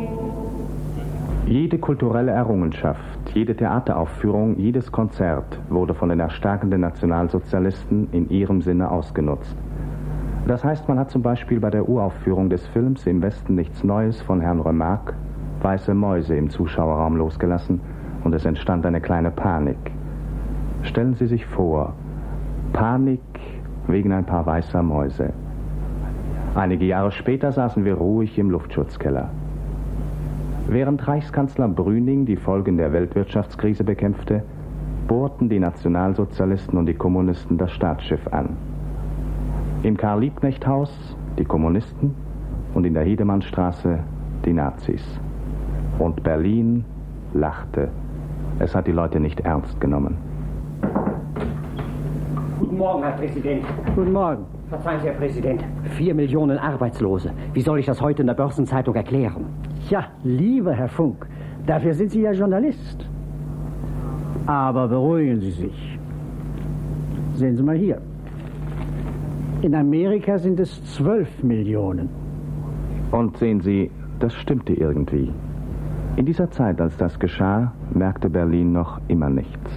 Jede kulturelle Errungenschaft, jede Theateraufführung, jedes Konzert wurde von den erstarkenden Nationalsozialisten in ihrem Sinne ausgenutzt. Das heißt, man hat zum Beispiel bei der Uraufführung des Films Im Westen nichts Neues von Herrn Remarque weiße Mäuse im Zuschauerraum losgelassen und es entstand eine kleine Panik. Stellen Sie sich vor, Panik wegen ein paar weißer Mäuse. Einige Jahre später saßen wir ruhig im Luftschutzkeller. Während Reichskanzler Brüning die Folgen der Weltwirtschaftskrise bekämpfte, bohrten die Nationalsozialisten und die Kommunisten das Staatsschiff an. Im Karl-Liebknecht-Haus die Kommunisten und in der Hedemannstraße die Nazis. Und Berlin lachte. Es hat die Leute nicht ernst genommen. Guten Morgen, Herr Präsident. Guten Morgen. Verzeihen Sie, Herr Präsident. Vier Millionen Arbeitslose. Wie soll ich das heute in der Börsenzeitung erklären? Ja, lieber Herr Funk, dafür sind Sie ja Journalist. Aber beruhigen Sie sich. Sehen Sie mal hier. In Amerika sind es zwölf Millionen. Und sehen Sie, das stimmte irgendwie. In dieser Zeit, als das geschah, merkte Berlin noch immer nichts.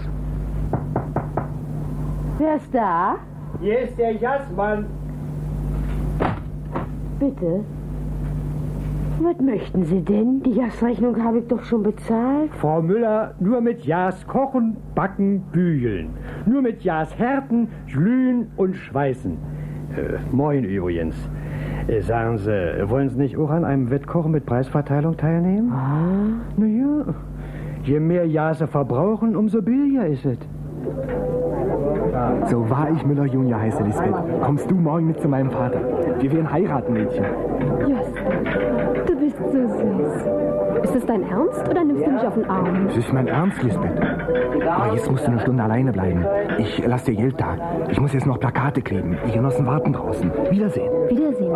Wer ist da? Hier ist der Jasmann. Bitte. Was möchten Sie denn? Die Jahresrechnung habe ich doch schon bezahlt. Frau Müller, nur mit Jas kochen, backen, bügeln. Nur mit Jas härten, glühen und schweißen. Äh, moin übrigens. Äh, sagen Sie, wollen Sie nicht auch an einem Wettkochen mit Preisverteilung teilnehmen? Ah. Na ja. Je mehr Jas Sie verbrauchen, umso billiger ist es. So wahr ich Müller Junior heiße, Lisbeth, kommst du morgen mit zu meinem Vater. Wir werden heiraten, Mädchen. Just, du bist so süß. Ist es dein Ernst oder nimmst du mich auf den Arm? Das ist mein Ernst, Lisbeth. Aber jetzt musst du eine Stunde alleine bleiben. Ich lass dir Geld da. Ich muss jetzt noch Plakate kleben. Die Genossen warten draußen. Wiedersehen. Wiedersehen.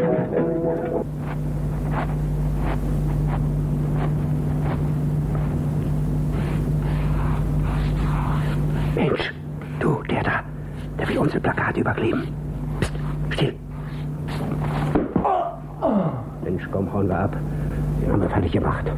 Mensch, du, der da, der will unsere Plakate überkleben. Psst, still. Oh, oh. Mensch, komm, hauen wir ab. Den haben wir fertig gemacht.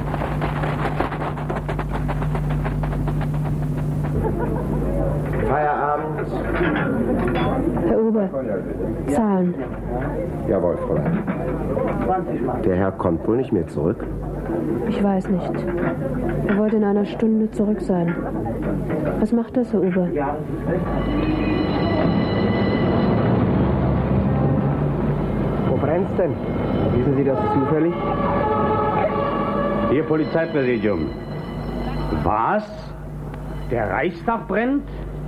Feierabend. Herr Ober, Zahlen. Jawohl, Fräulein. Der Herr kommt wohl nicht mehr zurück? Ich weiß nicht. Er wollte in einer Stunde zurück sein. Was macht das, Herr Ober? Wo brennt's denn? Wissen Sie das zufällig? Hier Polizeipräsidium. Was? Der Reichstag brennt?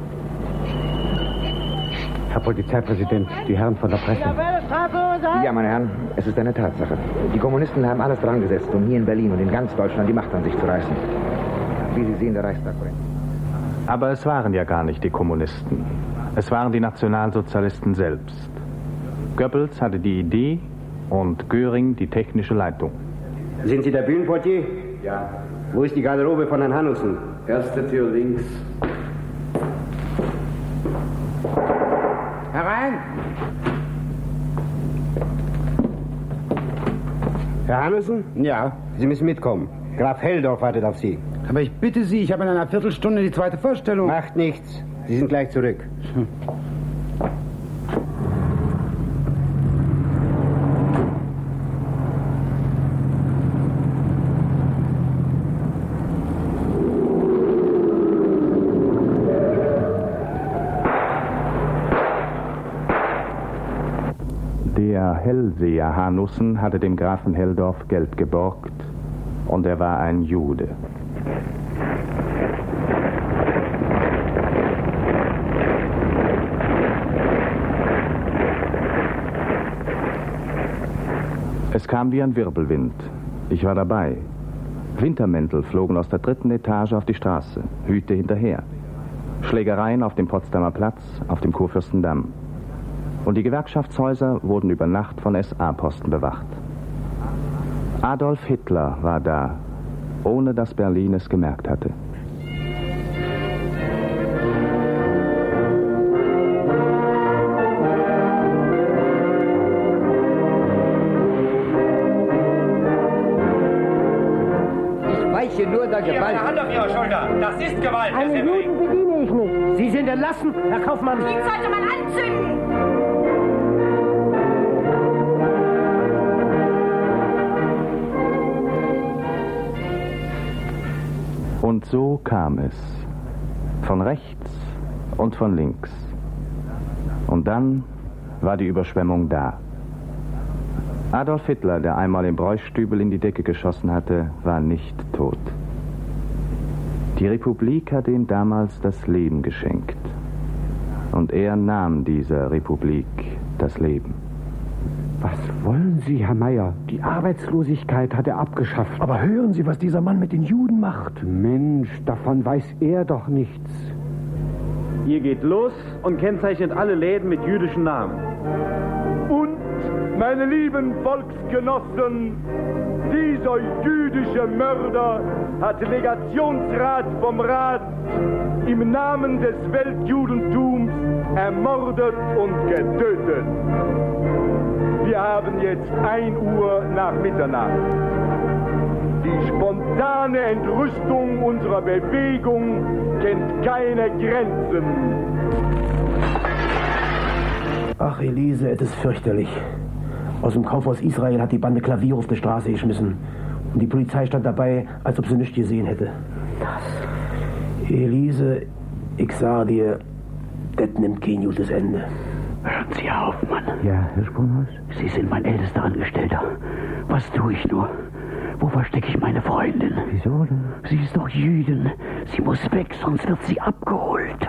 Herr Polizeipräsident, die Herren von der Presse. Ja, meine Herren, es ist eine Tatsache. Die Kommunisten haben alles dran gesetzt, um hier in Berlin und in ganz Deutschland die Macht an sich zu reißen. Wie Sie sehen, der Reichstag brennt. Aber es waren ja gar nicht die Kommunisten. Es waren die Nationalsozialisten selbst. Goebbels hatte die Idee und Göring die technische Leitung. Sind Sie der Bühnenportier? Ja. Wo ist die Garderobe von Herrn Hanussen? Erste Tür links. Herein! Herr Hanussen? Ja? Sie müssen mitkommen. Graf Helldorf wartet auf Sie. Aber ich bitte Sie, ich habe in einer Viertelstunde die zweite Vorstellung. Macht nichts. Sie sind gleich zurück. Hm. Der Hellseher Hanussen hatte dem Grafen Helldorf Geld geborgt und er war ein Jude. Es kam wie ein Wirbelwind. Ich war dabei. Wintermäntel flogen aus der dritten Etage auf die Straße, Hüte hinterher. Schlägereien auf dem Potsdamer Platz, auf dem Kurfürstendamm. Und die Gewerkschaftshäuser wurden über Nacht von S A-Posten bewacht. Adolf Hitler war da, ohne dass Berlin es gemerkt hatte. Ich weiche nur der Gewalt. Eine Hand auf Ihre Schulter. Das ist Gewalt, Herr Einen Severing. Juden bediene ich nicht. Sie sind entlassen, Herr Kaufmann. Ihn sollte man anzünden. Und so kam es. Von rechts und von links. Und dann war die Überschwemmung da. Adolf Hitler, der einmal im Bräustübel in die Decke geschossen hatte, war nicht tot. Die Republik hatte ihm damals das Leben geschenkt. Und er nahm dieser Republik das Leben. Was wollen Sie, Herr Meier? Die Arbeitslosigkeit hat er abgeschafft. Aber hören Sie, was dieser Mann mit den Juden macht. Mensch, davon weiß er doch nichts. Ihr geht los und kennzeichnet alle Läden mit jüdischen Namen. Und, meine lieben Volksgenossen, dieser jüdische Mörder hat Legationsrat vom Rat im Namen des Weltjudentums ermordet und getötet. Wir haben jetzt ein Uhr nach Mitternacht. Die spontane Entrüstung unserer Bewegung kennt keine Grenzen. Ach, Elise, es ist fürchterlich. Aus dem Kaufhaus Israel hat die Bande Klavier auf die Straße geschmissen. Und die Polizei stand dabei, als ob sie nichts gesehen hätte. Elise, ich sag dir, das nimmt kein gutes Ende. Hören Sie auf, Mann. Ja, Herr Sprunghaus? Sie sind mein ältester Angestellter. Was tue ich nur? Wo verstecke ich meine Freundin? Wieso denn? Sie ist doch Jüdin. Sie muss weg, sonst wird sie abgeholt.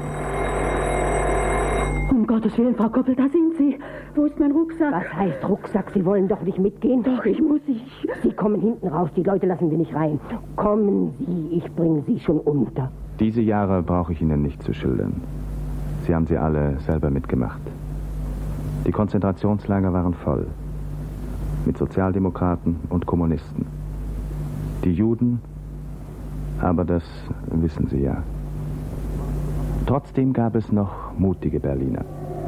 Um Gottes Willen, Frau Koppel, da sind Sie. Wo ist mein Rucksack? Was heißt Rucksack? Sie wollen doch nicht mitgehen? Doch, ich muss. Ich... Sie kommen hinten raus. Die Leute lassen wir nicht rein. Kommen Sie, ich bringe Sie schon unter. Diese Jahre brauche ich Ihnen nicht zu schildern. Sie haben sie alle selber mitgemacht. Die Konzentrationslager waren voll. Mit Sozialdemokraten und Kommunisten. Die Juden, aber das wissen Sie ja. Trotzdem gab es noch mutige Berliner.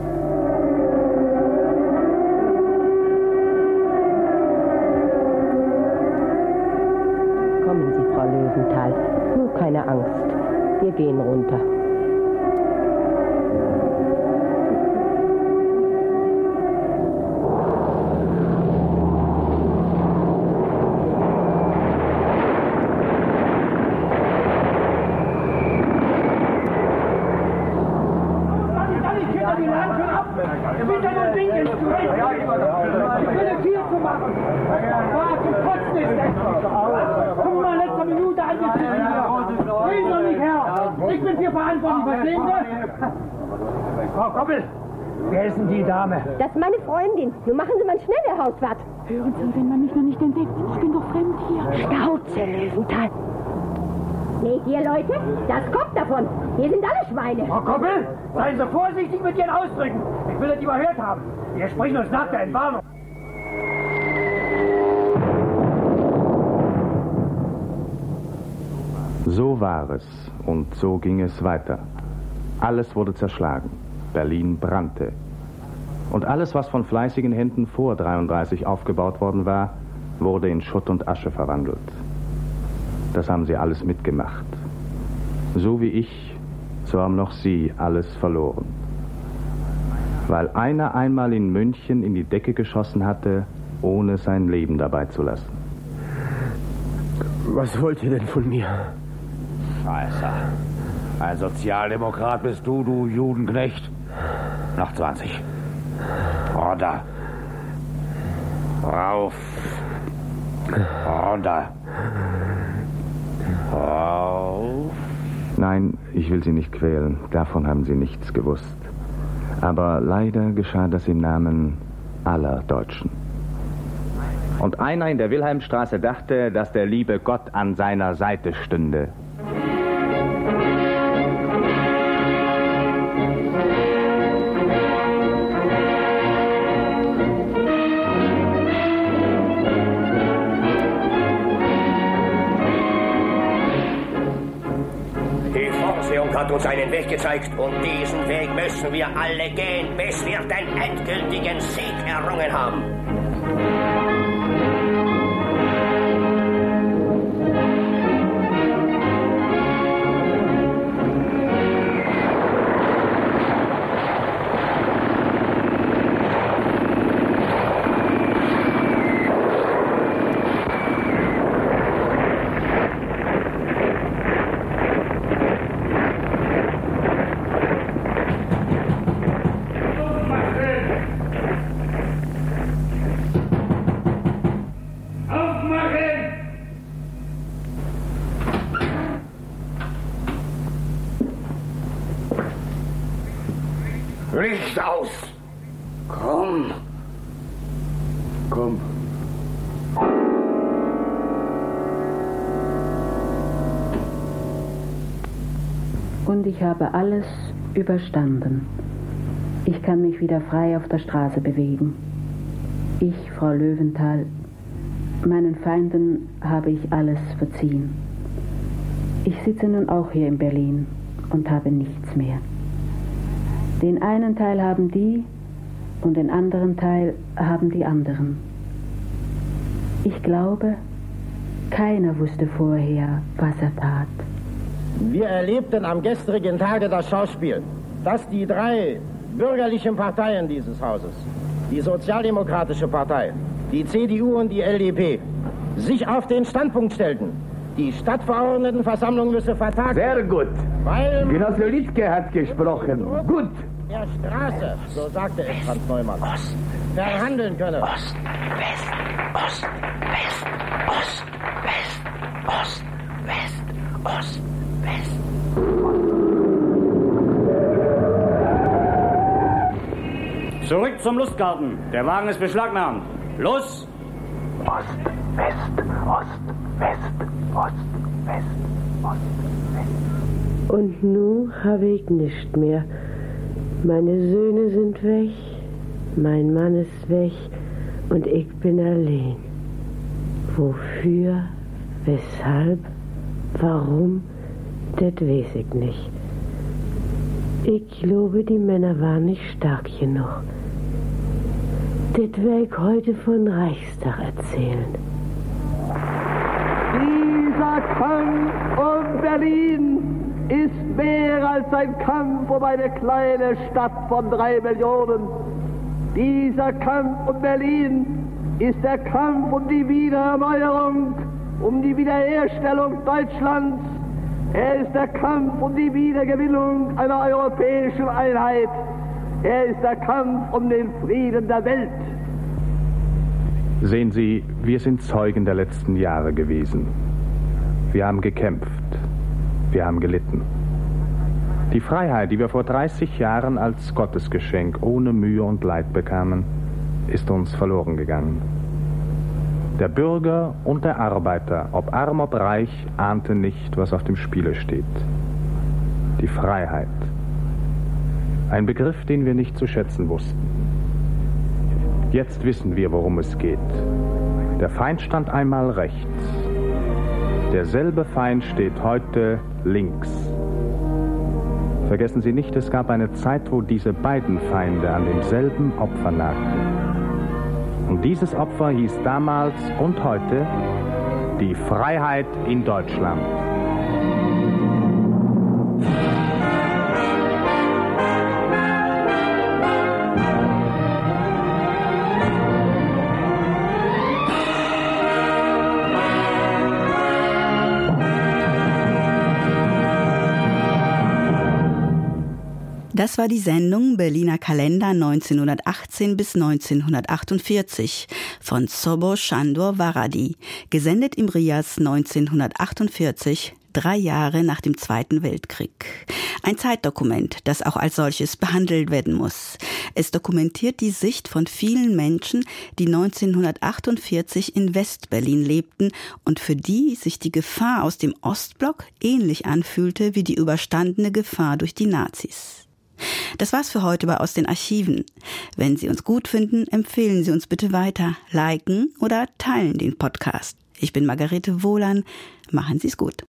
Kommen Sie, Frau Löwenthal. Nur keine Angst. Wir gehen runter. Frau Koppel, wer ist denn die Dame? Das ist meine Freundin. Nun machen Sie mal schnell, Herr Hauswart. Hören Sie, wenn man mich noch nicht entdeckt. Ich bin doch fremd hier. Schnauze, Löwenthal. Nee, hier, Leute, das kommt davon. Hier sind alle Schweine. Frau Koppel, seien Sie vorsichtig mit Ihren Ausdrücken. Ich will das überhört haben. Wir sprechen uns nach der Entwarnung. So war es und so ging es weiter. Alles wurde zerschlagen. Berlin brannte. Und alles, was von fleißigen Händen vor dreiunddreißig aufgebaut worden war, wurde in Schutt und Asche verwandelt. Das haben Sie alles mitgemacht. So wie ich, so haben noch Sie alles verloren. Weil einer einmal in München in die Decke geschossen hatte, ohne sein Leben dabei zu lassen. Was wollt ihr denn von mir? Scheiße. Ein Sozialdemokrat bist du, du Judenknecht. Noch zwanzig. Runter. Rauf. Runter. Rauf. Nein, ich will Sie nicht quälen. Davon haben Sie nichts gewusst. Aber leider geschah das im Namen aller Deutschen. Und einer in der Wilhelmstraße dachte, dass der liebe Gott an seiner Seite stünde. Hat uns einen Weg gezeigt und diesen Weg müssen wir alle gehen, bis wir den endgültigen Sieg errungen haben. Licht aus! Komm! Komm! Und ich habe alles Überstanden. Ich kann mich wieder frei auf der Straße bewegen. Ich, Frau Löwenthal, meinen Feinden habe ich alles verziehen. Ich sitze nun auch hier in Berlin und habe nichts mehr. Den einen Teil haben die und den anderen Teil haben die anderen. Ich glaube, keiner wusste vorher, was er tat. Wir erlebten am gestrigen Tage das Schauspiel, dass die drei bürgerlichen Parteien dieses Hauses, die Sozialdemokratische Partei, die C D U und die L D P, sich auf den Standpunkt stellten, die Stadtverordnetenversammlung müsse vertagt werden. Sehr gut. Weil Genosse Littke hat gesprochen. Gut. Der Straße, so sagte es Franz Neumann, Ost, verhandeln könne. Ost, West, Ost, West, Ost, West, Ost, West, Ost, West. Zurück zum Lustgarten. Der Wagen ist beschlagnahmt. Los! Ost, West, Ost, West, Ost, West, Ost, West. Und nun habe ich nichts mehr. Meine Söhne sind weg, mein Mann ist weg und ich bin allein. Wofür, weshalb, warum, das weiß ich nicht. Ich glaube, die Männer waren nicht stark genug. Das werde ich heute von Reichstag erzählen. Dieser Kampf um Berlin ist mehr als ein Kampf um eine kleine Stadt von drei Millionen. Dieser Kampf um Berlin ist der Kampf um die Wiedererneuerung, um die Wiederherstellung Deutschlands. Er ist der Kampf um die Wiedergewinnung einer europäischen Einheit. Er ist der Kampf um den Frieden der Welt. Sehen Sie, wir sind Zeugen der letzten Jahre gewesen. Wir haben gekämpft. Wir haben gelitten. Die Freiheit, die wir vor dreißig Jahren als Gottesgeschenk ohne Mühe und Leid bekamen, ist uns verloren gegangen. Der Bürger und der Arbeiter, ob arm, ob reich, ahnte nicht, was auf dem Spiele steht. Die Freiheit. Ein Begriff, den wir nicht zu schätzen wussten. Jetzt wissen wir, worum es geht. Der Feind stand einmal rechts. Derselbe Feind steht heute links. Vergessen Sie nicht, es gab eine Zeit, wo diese beiden Feinde an demselben Opfer nagten. Und dieses Opfer hieß damals und heute die Freiheit in Deutschland. Das war die Sendung Berliner Kalender neunzehnhundertachtzehn bis neunzehnhundertachtundvierzig von Sobo Sándor Váradi, gesendet im Rias neunzehnhundertachtundvierzig, drei Jahre nach dem Zweiten Weltkrieg. Ein Zeitdokument, das auch als solches behandelt werden muss. Es dokumentiert die Sicht von vielen Menschen, die neunzehnhundertachtundvierzig in Westberlin lebten und für die sich die Gefahr aus dem Ostblock ähnlich anfühlte wie die überstandene Gefahr durch die Nazis. Das war's für heute bei Aus den Archiven. Wenn Sie uns gut finden, empfehlen Sie uns bitte weiter, liken oder teilen den Podcast. Ich bin Margarete Wohlan. Machen Sie es gut.